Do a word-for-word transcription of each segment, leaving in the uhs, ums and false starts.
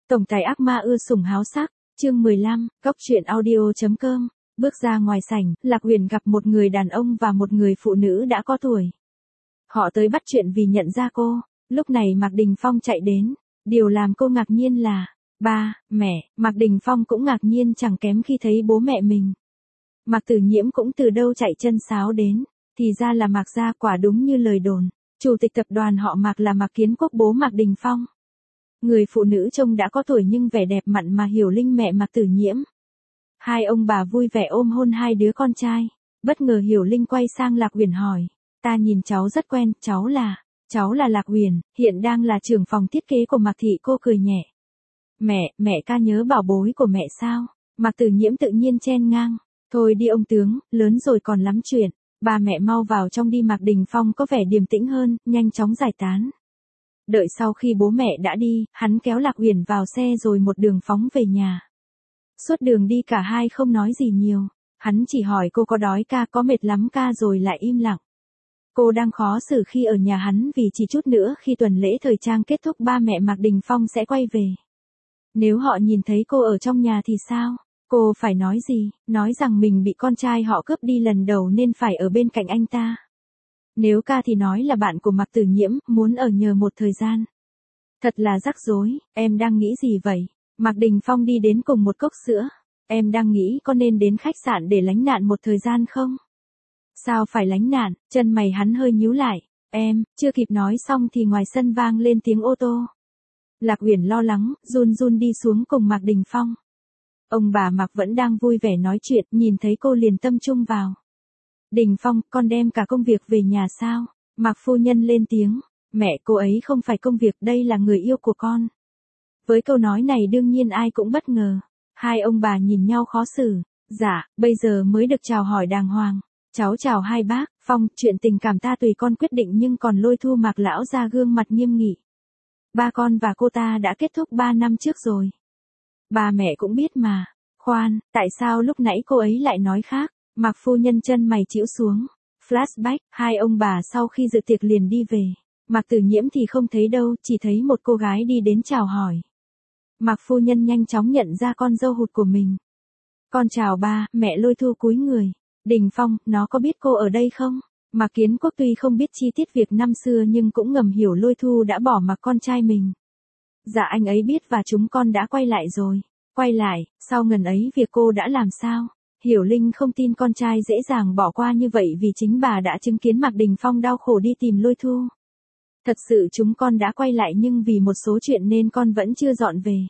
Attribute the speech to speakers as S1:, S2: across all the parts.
S1: Tổng tài ác ma ưa sủng háo sắc, chương mười lăm, cóc truyện audio chấm com. Bước ra ngoài sảnh, Lạc Huyền gặp một người đàn ông và một người phụ nữ đã có tuổi. Họ tới bắt chuyện vì nhận ra cô. Lúc này Mạc Đình Phong chạy đến. Điều làm cô ngạc nhiên là, ba, mẹ. Mạc Đình Phong cũng ngạc nhiên chẳng kém khi thấy bố mẹ mình. Mạc Tử Nhiễm cũng từ đâu chạy chân sáo đến. Thì ra là Mạc gia, quả đúng như lời đồn. Chủ tịch tập đoàn họ Mạc là Mạc Kiến Quốc, bố Mạc Đình Phong. Người phụ nữ trông đã có tuổi nhưng vẻ đẹp mặn mà Hiểu Linh, mẹ Mạc Tử Nhiễm. Hai ông bà vui vẻ ôm hôn hai đứa con trai. Bất ngờ Hiểu Linh quay sang Lạc Huyền hỏi, ta nhìn cháu rất quen, cháu là, cháu là Lạc Huyền, hiện đang là trưởng phòng thiết kế của Mạc thị. Cô cười nhẹ. Mẹ, mẹ ca nhớ bảo bối của mẹ sao? Mạc Tử Nhiễm tự nhiên chen ngang, thôi đi ông tướng, lớn rồi còn lắm chuyện, ba mẹ mau vào trong đi. Mạc Đình Phong có vẻ điềm tĩnh hơn, nhanh chóng giải tán. Đợi sau khi bố mẹ đã đi, hắn kéo Lạc Huyền vào xe rồi một đường phóng về nhà. Suốt đường đi cả hai không nói gì nhiều. Hắn chỉ hỏi cô có đói ca, có mệt lắm ca, rồi lại im lặng. Cô đang khó xử khi ở nhà hắn vì chỉ chút nữa khi tuần lễ thời trang kết thúc ba mẹ Mạc Đình Phong sẽ quay về. Nếu họ nhìn thấy cô ở trong nhà thì sao? Cô phải nói gì? Nói rằng mình bị con trai họ cướp đi lần đầu nên phải ở bên cạnh anh ta. Nếu ca thì nói là bạn của Mạc Tử Nhiễm, muốn ở nhờ một thời gian. Thật là rắc rối, em đang nghĩ gì vậy? Mạc Đình Phong đi đến cùng một cốc sữa. Em đang nghĩ có nên đến khách sạn để lánh nạn một thời gian không? Sao phải lánh nạn? Chân mày hắn hơi nhíu lại. Em, chưa kịp nói xong thì ngoài sân vang lên tiếng ô tô. Lạc Huyền lo lắng, run run đi xuống cùng Mạc Đình Phong. Ông bà Mạc vẫn đang vui vẻ nói chuyện, nhìn thấy cô liền tâm trung vào. Đình Phong, con đem cả công việc về nhà sao? Mạc phu nhân lên tiếng. Mẹ, cô ấy không phải công việc, đây là người yêu của con. Với câu nói này đương nhiên ai cũng bất ngờ. Hai ông bà nhìn nhau khó xử. Dạ, bây giờ mới được chào hỏi đàng hoàng. Cháu chào hai bác. Phong, chuyện tình cảm ta tùy con quyết định, nhưng còn Lôi Thu Mạc lão ra gương mặt nghiêm nghị. Ba con và cô ta đã kết thúc ba năm trước rồi. Ba mẹ cũng biết mà. Khoan, tại sao lúc nãy cô ấy lại nói khác? Mạc phu nhân chân mày chĩu xuống. Flashback, hai ông bà sau khi dự tiệc liền đi về. Mạc Tử Nhiễm thì không thấy đâu, chỉ thấy một cô gái đi đến chào hỏi. Mạc phu nhân nhanh chóng nhận ra con dâu hụt của mình. Con chào ba, mẹ. Lôi Thu cúi người. Đình Phong, nó có biết cô ở đây không? Mạc Kiến Quốc tuy không biết chi tiết việc năm xưa nhưng cũng ngầm hiểu Lôi Thu đã bỏ mặc con trai mình. Dạ anh ấy biết và chúng con đã quay lại rồi. Quay lại, sau ngần ấy việc cô đã làm sao? Hiểu Linh không tin con trai dễ dàng bỏ qua như vậy vì chính bà đã chứng kiến Mạc Đình Phong đau khổ đi tìm Lôi Thu. Thật sự chúng con đã quay lại nhưng vì một số chuyện nên con vẫn chưa dọn về.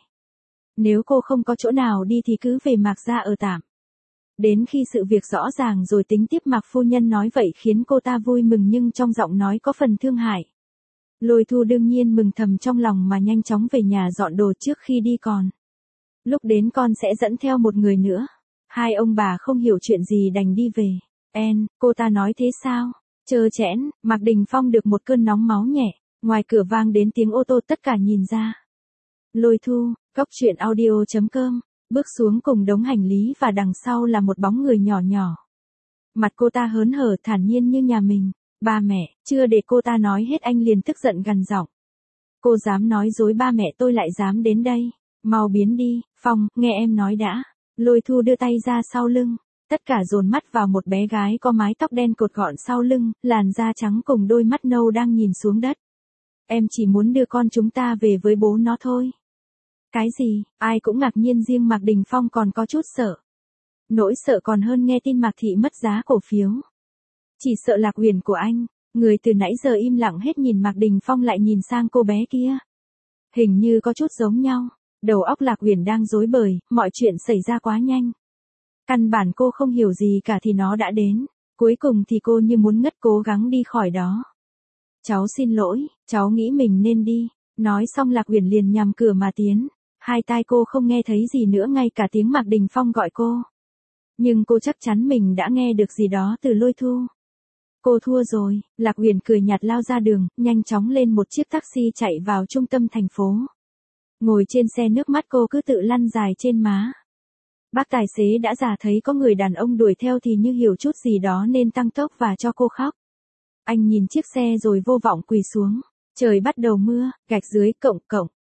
S1: Nếu cô không có chỗ nào đi thì cứ về Mạc gia ở tạm. Đến khi sự việc rõ ràng rồi tính tiếp. Mạc phu nhân nói vậy khiến cô ta vui mừng nhưng trong giọng nói có phần thương hại. Lôi Thu đương nhiên mừng thầm trong lòng mà nhanh chóng về nhà dọn đồ trước khi đi còn. Lúc đến con sẽ dẫn theo một người nữa. Hai ông bà không hiểu chuyện gì đành đi về. En, cô ta nói thế sao? Chơ chẽn, Mạc Đình Phong được một cơn nóng máu nhẹ. Ngoài cửa vang đến tiếng ô tô, tất cả nhìn ra. Lôi Thu, cóc truyện audio chấm com, bước xuống cùng đống hành lý và đằng sau là một bóng người nhỏ nhỏ. Mặt cô ta hớn hở thản nhiên như nhà mình. Ba mẹ, chưa để cô ta nói hết anh liền tức giận gằn giọng. Cô dám nói dối ba mẹ tôi lại dám đến đây. Mau biến đi, Phong, nghe em nói đã. Lôi Thu đưa tay ra sau lưng. Tất cả dồn mắt vào một bé gái có mái tóc đen cột gọn sau lưng, làn da trắng cùng đôi mắt nâu đang nhìn xuống đất. Em chỉ muốn đưa con chúng ta về với bố nó thôi. Cái gì? Ai cũng ngạc nhiên, riêng Mạc Đình Phong còn có chút sợ. Nỗi sợ còn hơn nghe tin Mạc thị mất giá cổ phiếu. Chỉ sợ Lạc Huyền của anh. Người từ nãy giờ im lặng hết nhìn Mạc Đình Phong lại nhìn sang cô bé kia. Hình như có chút giống nhau. Đầu óc Lạc Huyền đang rối bời, mọi chuyện xảy ra quá nhanh. Căn bản cô không hiểu gì cả thì nó đã đến. Cuối cùng thì cô như muốn ngất, cố gắng đi khỏi đó. Cháu xin lỗi, cháu nghĩ mình nên đi. Nói xong Lạc Huyền liền nhằm cửa mà tiến. Hai tai cô không nghe thấy gì nữa, ngay cả tiếng Mạc Đình Phong gọi cô. Nhưng cô chắc chắn mình đã nghe được gì đó từ Lôi Thu. Cô thua rồi. Lạc Huyền cười nhạt lao ra đường, nhanh chóng lên một chiếc taxi chạy vào trung tâm thành phố. Ngồi trên xe nước mắt cô cứ tự lăn dài trên má. Bác tài xế đã già thấy có người đàn ông đuổi theo thì như hiểu chút gì đó nên tăng tốc và cho cô khóc. Anh nhìn chiếc xe rồi vô vọng quỳ xuống. Trời bắt đầu mưa, gạch dưới cộng cộng.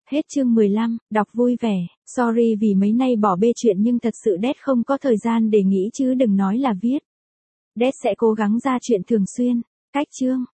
S1: Hết chương mười lăm, đọc vui vẻ. Sorry vì mấy nay bỏ bê chuyện nhưng thật sự Đét không có thời gian để nghĩ chứ đừng nói là viết. Đét sẽ cố gắng ra chuyện thường xuyên. Cách chương.